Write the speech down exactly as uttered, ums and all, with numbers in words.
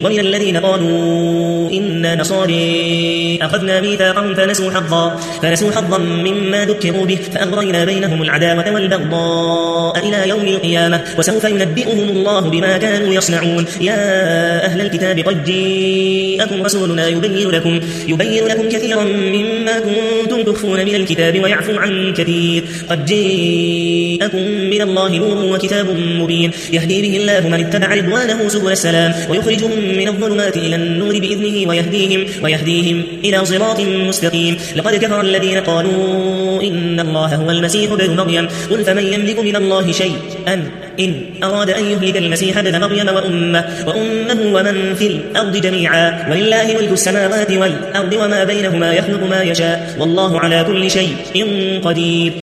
ومن الذين قالوا إنا نصارى أخذنا ميثاقهم فنسوا حظا فنسوا حظا مما ذكروا به فأغرينا بينهم العداوة والبغضاء إلى يوم القيامة وسوف ينبئهم الله بما كانوا يصنعون. يا أهل الكتاب قد جاءكم رسولنا يبين لكم يبين لكم كثيرا مما كنتم تخفون من الكتاب ويعفو عن كثير. قد جاءكم من الله نور وكتاب مبين يهدي به الله من اتبع رضوانه سبل السلام ويخرجهم من الظلمات إلى النور بإذنه ويهديهم, ويهديهم إلى صراط مستقيم. لقد كفر الذين قالوا إن الله هو المسيح ابن مريم قل فمن يملك من الله شيئا إن أراد أن يهلك المسيح ابن مريم وأمه, وأمه ومن في الأرض جميعا ولله ملك السماوات والأرض وما بينهما يخلق ما يشاء والله على كل شيء قدير.